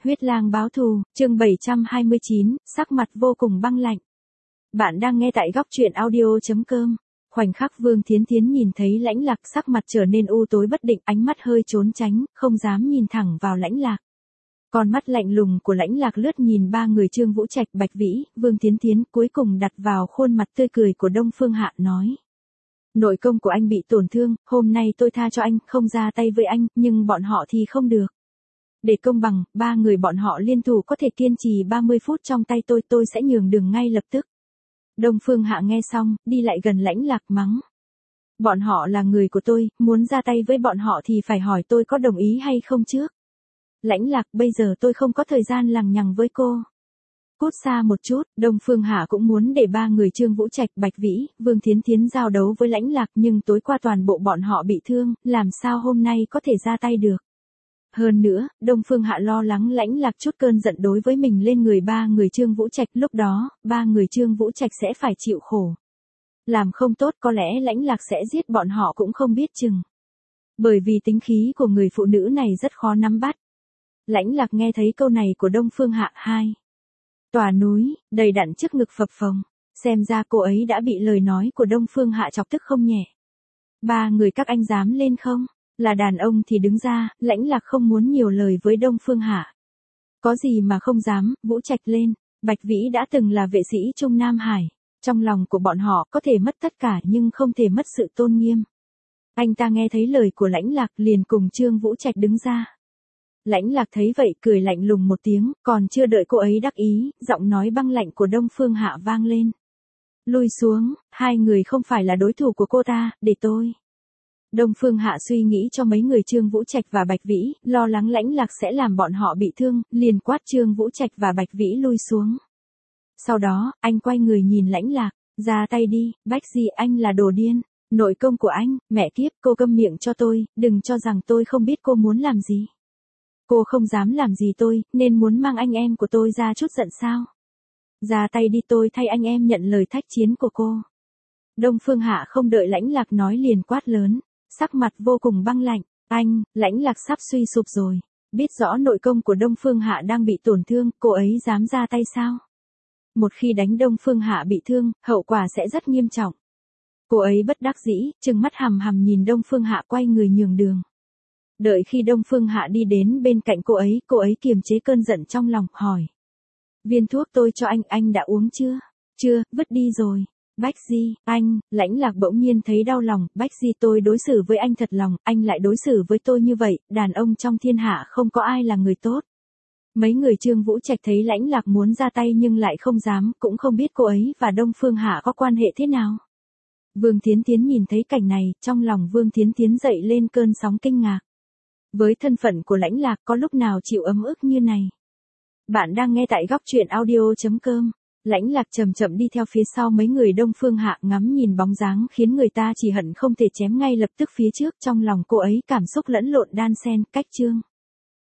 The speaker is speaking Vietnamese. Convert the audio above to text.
Huyết lang báo thù, chương 729, sắc mặt vô cùng băng lạnh. Bạn đang nghe tại góc truyện audio.com. Khoảnh khắc Vương Thiến Thiến nhìn thấy Lãnh Lạc, sắc mặt trở nên u tối bất định, ánh mắt hơi trốn tránh, không dám nhìn thẳng vào Lãnh Lạc. Con mắt lạnh lùng của Lãnh Lạc lướt nhìn ba người Trương Vũ Trạch, Bạch Vĩ, Vương Thiến Thiến, cuối cùng đặt vào khuôn mặt tươi cười của Đông Phương Hạ nói. Nội công của anh bị tổn thương, hôm nay tôi tha cho anh, không ra tay với anh, nhưng bọn họ thì không được. Để công bằng, ba người bọn họ liên thủ có thể kiên trì 30 phút trong tay tôi sẽ nhường đường ngay lập tức. Đông Phương Hạ nghe xong, đi lại gần Lãnh Lạc mắng. Bọn họ là người của tôi, muốn ra tay với bọn họ thì phải hỏi tôi có đồng ý hay không trước. Lãnh Lạc, bây giờ tôi không có thời gian lằng nhằng với cô. Cút xa một chút, Đông Phương Hạ cũng muốn để ba người Trương Vũ Trạch, Bạch Vĩ, Vương Thiến Thiến giao đấu với Lãnh Lạc, nhưng tối qua toàn bộ bọn họ bị thương, làm sao hôm nay có thể ra tay được. Hơn nữa, Đông Phương Hạ lo lắng Lãnh Lạc chút cơn giận đối với mình lên người ba người Trương Vũ Trạch, lúc đó, ba người Trương Vũ Trạch sẽ phải chịu khổ. Làm không tốt có lẽ Lãnh Lạc sẽ giết bọn họ cũng không biết chừng. Bởi vì tính khí của người phụ nữ này rất khó nắm bắt. Lãnh Lạc nghe thấy câu này của Đông Phương Hạ. Tòa núi, đầy đặn trước ngực phập phồng, xem ra cô ấy đã bị lời nói của Đông Phương Hạ chọc tức không nhẹ. Ba người các anh dám lên không? Là đàn ông thì đứng ra, Lãnh Lạc không muốn nhiều lời với Đông Phương Hạ. Có gì mà không dám, Vũ Trạch lên, Bạch Vĩ đã từng là vệ sĩ Trung Nam Hải. Trong lòng của bọn họ có thể mất tất cả nhưng không thể mất sự tôn nghiêm. Anh ta nghe thấy lời của Lãnh Lạc liền cùng Trương Vũ Trạch đứng ra. Lãnh Lạc thấy vậy cười lạnh lùng một tiếng, còn chưa đợi cô ấy đắc ý, giọng nói băng lạnh của Đông Phương Hạ vang lên. Lui xuống, hai người không phải là đối thủ của cô ta, để tôi. Đông Phương Hạ suy nghĩ cho mấy người Trương Vũ Trạch và Bạch Vĩ, lo lắng Lãnh Lạc sẽ làm bọn họ bị thương, liền quát Trương Vũ Trạch và Bạch Vĩ lui xuống. Sau đó, anh quay người nhìn Lãnh Lạc, ra tay đi, Bách Di, anh là đồ điên. Nội công của anh, mẹ kiếp, cô câm miệng cho tôi, đừng cho rằng tôi không biết cô muốn làm gì. Cô không dám làm gì tôi, nên muốn mang anh em của tôi ra chút giận sao? Ra tay đi, tôi thay anh em nhận lời thách chiến của cô. Đông Phương Hạ không đợi Lãnh Lạc nói liền quát lớn, sắc mặt vô cùng băng lạnh. Anh, Lãnh Lạc sắp suy sụp rồi. Biết rõ nội công của Đông Phương Hạ đang bị tổn thương, cô ấy dám ra tay sao? Một khi đánh Đông Phương Hạ bị thương, hậu quả sẽ rất nghiêm trọng. Cô ấy bất đắc dĩ, trừng mắt hằm hằm nhìn Đông Phương Hạ quay người nhường đường. Đợi khi Đông Phương Hạ đi đến bên cạnh cô ấy kiềm chế cơn giận trong lòng, hỏi. Viên thuốc tôi cho anh đã uống chưa? Chưa, vứt đi rồi. Bách Di, anh, Lãnh Lạc bỗng nhiên thấy đau lòng, Bách Di, tôi đối xử với anh thật lòng, anh lại đối xử với tôi như vậy, đàn ông trong thiên hạ không có ai là người tốt. Mấy người Trương Vũ Trạch thấy Lãnh Lạc muốn ra tay nhưng lại không dám, cũng không biết cô ấy và Đông Phương Hạ có quan hệ thế nào. Vương Thiến Thiến nhìn thấy cảnh này, trong lòng Vương Thiến Thiến dậy lên cơn sóng kinh ngạc. Với thân phận của Lãnh Lạc có lúc nào chịu ấm ức như này. Bạn đang nghe tại góc truyện audio.com. Lãnh Lạc chậm chậm đi theo phía sau mấy người Đông Phương Hạ, ngắm nhìn bóng dáng khiến người ta chỉ hận không thể chém ngay lập tức phía trước, trong lòng cô ấy cảm xúc lẫn lộn đan xen, cách chương.